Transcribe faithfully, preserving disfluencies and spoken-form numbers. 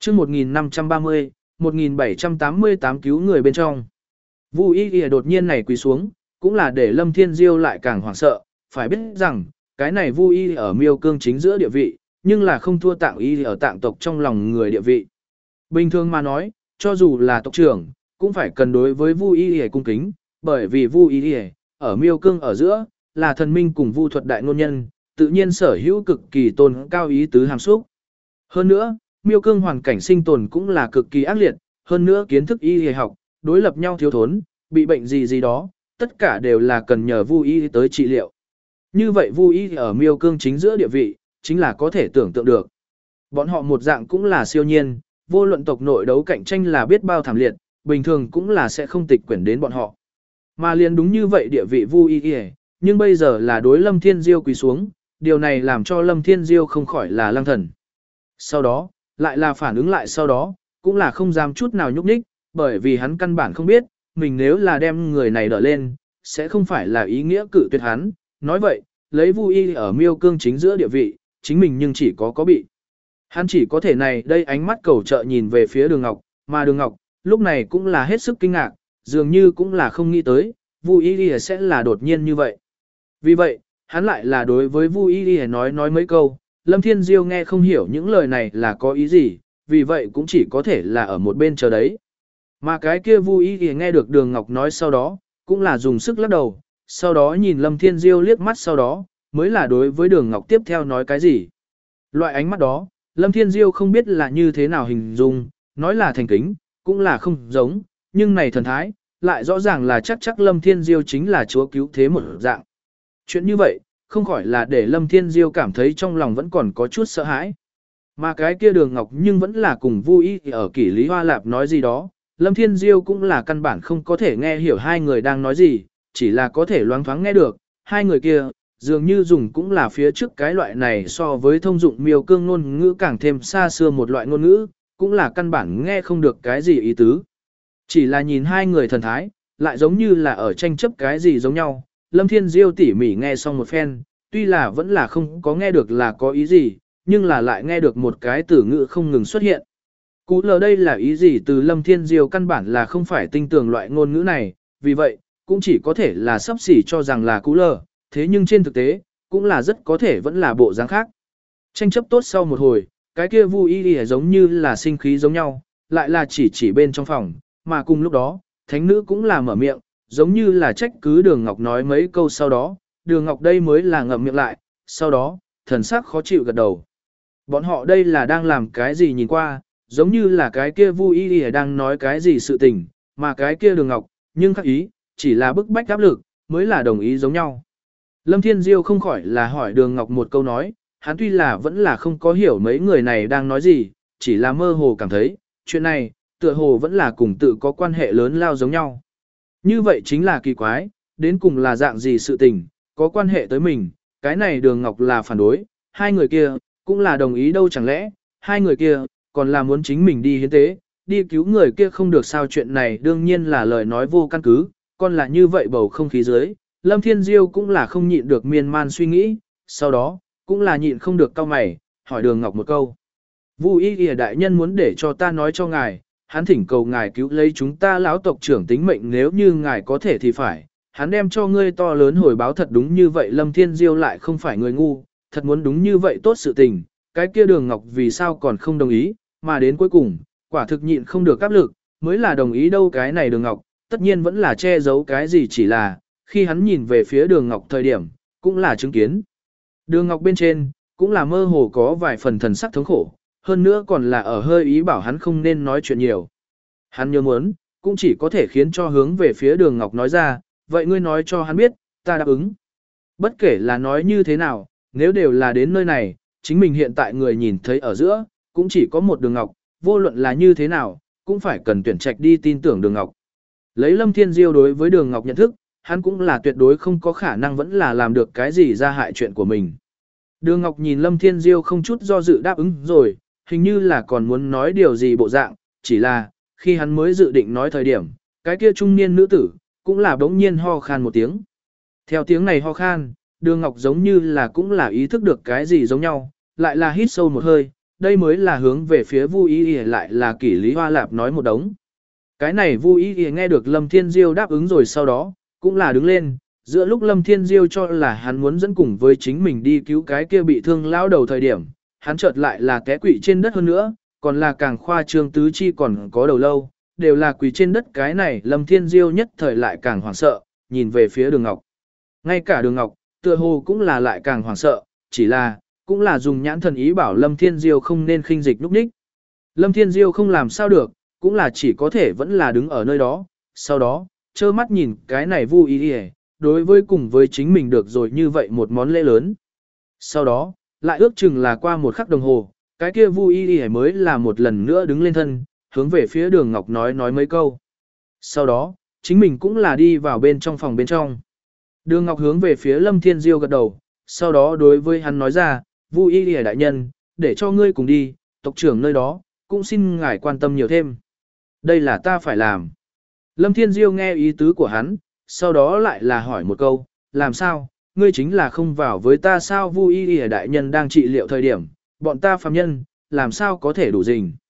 chương một nghìn năm trăm ba mươi, một nghìn bảy trăm tám mươi tám cứu người bên trong. Vu Y Y đột nhiên này quỳ xuống, cũng là để Lâm Thiên Diêu lại càng hoảng sợ, phải biết rằng, cái này Vu Y ở Miêu Cương chính giữa địa vị, nhưng là không thua Tạng Y ở Tạng tộc trong lòng người địa vị. Bình thường mà nói, cho dù là tộc trưởng, cũng phải cần đối với Vu Y Y cung kính, bởi vì Vu Y Y ở Miêu Cương ở giữa, là thần minh cùng Vu thuật đại ngôn nhân, tự nhiên sở hữu cực kỳ tôn cao ý tứ hàm xúc. Hơn nữa, Miêu Cương hoàn cảnh sinh tồn cũng là cực kỳ ác liệt, hơn nữa kiến thức y y học, đối lập nhau thiếu thốn, bị bệnh gì gì đó, tất cả đều là cần nhờ Vu Y tới trị liệu. Như vậy Vu Y ở Miêu Cương chính giữa địa vị, chính là có thể tưởng tượng được. Bọn họ một dạng cũng là siêu nhiên, vô luận tộc nội đấu cạnh tranh là biết bao thảm liệt, bình thường cũng là sẽ không tịch quyển đến bọn họ. Mà liền đúng như vậy địa vị Vu Y, nhưng bây giờ là đối Lâm Thiên Diêu quỳ xuống, điều này làm cho Lâm Thiên Diêu không khỏi là lăng thần. Sau đó, lại là phản ứng lại sau đó, cũng là không dám chút nào nhúc nhích, bởi vì hắn căn bản không biết, mình nếu là đem người này đỡ lên, sẽ không phải là ý nghĩa cự tuyệt hắn. Nói vậy, lấy Vu Y ở Miêu Cương chính giữa địa vị, chính mình nhưng chỉ có có bị. Hắn chỉ có thể này đây ánh mắt cầu trợ nhìn về phía Đường Ngọc, mà Đường Ngọc, lúc này cũng là hết sức kinh ngạc, dường như cũng là không nghĩ tới, Vu Y sẽ là đột nhiên như vậy. Vì vậy, hắn lại là đối với Vu Y nói nói mấy câu, Lâm Thiên Diêu nghe không hiểu những lời này là có ý gì, vì vậy cũng chỉ có thể là ở một bên chờ đấy. Mà cái kia Vu Y nghe được Đường Ngọc nói sau đó, cũng là dùng sức lắc đầu, sau đó nhìn Lâm Thiên Diêu liếc mắt sau đó, mới là đối với Đường Ngọc tiếp theo nói cái gì. Loại ánh mắt đó, Lâm Thiên Diêu không biết là như thế nào hình dung, nói là thành kính, cũng là không giống, nhưng này thần thái, lại rõ ràng là chắc chắc Lâm Thiên Diêu chính là chúa cứu thế một dạng. Chuyện như vậy, không khỏi là để Lâm Thiên Diêu cảm thấy trong lòng vẫn còn có chút sợ hãi. Mà cái kia Đường Ngọc nhưng vẫn là cùng Vu Y ở Kỷ Lý Hoa Lạp nói gì đó, Lâm Thiên Diêu cũng là căn bản không có thể nghe hiểu hai người đang nói gì, chỉ là có thể loáng thoáng nghe được, hai người kia, dường như dùng cũng là phía trước cái loại này so với thông dụng Miêu Cương ngôn ngữ càng thêm xa xưa một loại ngôn ngữ, cũng là căn bản nghe không được cái gì ý tứ. Chỉ là nhìn hai người thần thái, lại giống như là ở tranh chấp cái gì giống nhau, Lâm Thiên Diêu tỉ mỉ nghe xong một phen, tuy là vẫn là không có nghe được là có ý gì, nhưng là lại nghe được một cái từ ngữ không ngừng xuất hiện. Cú lờ đây là ý gì từ Lâm Thiên Diêu căn bản là không phải tinh tường loại ngôn ngữ này, vì vậy, cũng chỉ có thể là sắp xỉ cho rằng là cú lờ, thế nhưng trên thực tế, cũng là rất có thể vẫn là bộ dáng khác. Tranh chấp tốt sau một hồi, cái kia Vu Y giống như là sinh khí giống nhau, lại là chỉ chỉ bên trong phòng, mà cùng lúc đó, thánh nữ cũng là mở miệng, giống như là trách cứ Đường Ngọc nói mấy câu sau đó, Đường Ngọc đây mới là ngậm miệng lại, sau đó, thần sắc khó chịu gật đầu. Bọn họ đây là đang làm cái gì nhìn qua, giống như là cái kia Vu Y đang nói cái gì sự tình, mà cái kia Đường Ngọc, nhưng khác ý, chỉ là bức bách áp lực, mới là đồng ý giống nhau. Lâm Thiên Diêu không khỏi là hỏi Đường Ngọc một câu nói, hắn tuy là vẫn là không có hiểu mấy người này đang nói gì, chỉ là mơ hồ cảm thấy, chuyện này, tựa hồ vẫn là cùng tự có quan hệ lớn lao giống nhau. Như vậy chính là kỳ quái, đến cùng là dạng gì sự tình, có quan hệ tới mình, cái này Đường Ngọc là phản đối, hai người kia, cũng là đồng ý đâu chẳng lẽ, hai người kia, còn là muốn chính mình đi hiến tế, đi cứu người kia không được sao chuyện này đương nhiên là lời nói vô căn cứ, còn là như vậy bầu không khí dưới, Lâm Thiên Diêu cũng là không nhịn được miên man suy nghĩ, sau đó, cũng là nhịn không được cau mày, hỏi Đường Ngọc một câu. Vu Y Y đại nhân muốn để cho ta nói cho ngài, hắn thỉnh cầu ngài cứu lấy chúng ta lão tộc trưởng tính mệnh nếu như ngài có thể thì phải, hắn đem cho ngươi to lớn hồi báo thật đúng như vậy Lâm Thiên Diêu lại không phải người ngu, thật muốn đúng như vậy tốt sự tình, cái kia Đường Ngọc vì sao còn không đồng ý, mà đến cuối cùng, quả thực nhịn không được áp lực, mới là đồng ý đâu cái này Đường Ngọc, tất nhiên vẫn là che giấu cái gì chỉ là, khi hắn nhìn về phía Đường Ngọc thời điểm, cũng là chứng kiến. Đường Ngọc bên trên, cũng là mơ hồ có vài phần thần sắc thống khổ, hơn nữa còn là ở hơi ý bảo hắn không nên nói chuyện nhiều. Hắn nhớ muốn, cũng chỉ có thể khiến cho hướng về phía Đường Ngọc nói ra, vậy ngươi nói cho hắn biết, ta đáp ứng. Bất kể là nói như thế nào, nếu đều là đến nơi này, chính mình hiện tại người nhìn thấy ở giữa, cũng chỉ có một Đường Ngọc, vô luận là như thế nào, cũng phải cần tuyển trạch đi tin tưởng Đường Ngọc. Lấy Lâm Thiên Diêu đối với Đường Ngọc nhận thức, hắn cũng là tuyệt đối không có khả năng vẫn là làm được cái gì ra hại chuyện của mình. Đường Ngọc nhìn Lâm Thiên Diêu không chút do dự đáp ứng rồi, hình như là còn muốn nói điều gì bộ dạng, chỉ là, khi hắn mới dự định nói thời điểm, cái kia trung niên nữ tử, cũng là bỗng nhiên ho khan một tiếng. Theo tiếng này ho khan, Đường Ngọc giống như là cũng là ý thức được cái gì giống nhau, lại là hít sâu một hơi, đây mới là hướng về phía Vu Y Y lại là Kỷ Lý Hoa Lạp nói một đống. Cái này Vu Y Y nghe được Lâm Thiên Diêu đáp ứng rồi sau đó, cũng là đứng lên, giữa lúc Lâm Thiên Diêu cho là hắn muốn dẫn cùng với chính mình đi cứu cái kia bị thương lão đầu thời điểm, hắn chợt lại là té quỵ trên đất hơn nữa, còn là càng khoa trương tứ chi còn có đầu lâu, đều là quỳ trên đất cái này Lâm Thiên Diêu nhất thời lại càng hoảng sợ, nhìn về phía Đường Ngọc. Ngay cả Đường Ngọc, tựa hồ cũng là lại càng hoảng sợ, chỉ là, cũng là dùng nhãn thần ý bảo Lâm Thiên Diêu không nên khinh dịch lúc ních. Lâm Thiên Diêu không làm sao được, cũng là chỉ có thể vẫn là đứng ở nơi đó, sau đó, trơ mắt nhìn cái này Vu Y Y, đối với cùng với chính mình được rồi như vậy một món lễ lớn. Sau đó, lại ước chừng là qua một khắc đồng hồ, cái kia Vu Y Y mới là một lần nữa đứng lên thân, hướng về phía Đường Ngọc nói nói mấy câu. Sau đó, chính mình cũng là đi vào bên trong phòng bên trong. Đường Ngọc hướng về phía Lâm Thiên Diêu gật đầu, sau đó đối với hắn nói ra, Vu Y Y đại nhân, để cho ngươi cùng đi, tộc trưởng nơi đó, cũng xin ngài quan tâm nhiều thêm. Đây là ta phải làm. Lâm Thiên Diêu nghe ý tứ của hắn, sau đó lại là hỏi một câu, làm sao, ngươi chính là không vào với ta sao? Vu Y Y đại nhân đang trị liệu thời điểm, bọn ta phàm nhân, làm sao có thể đủ rình.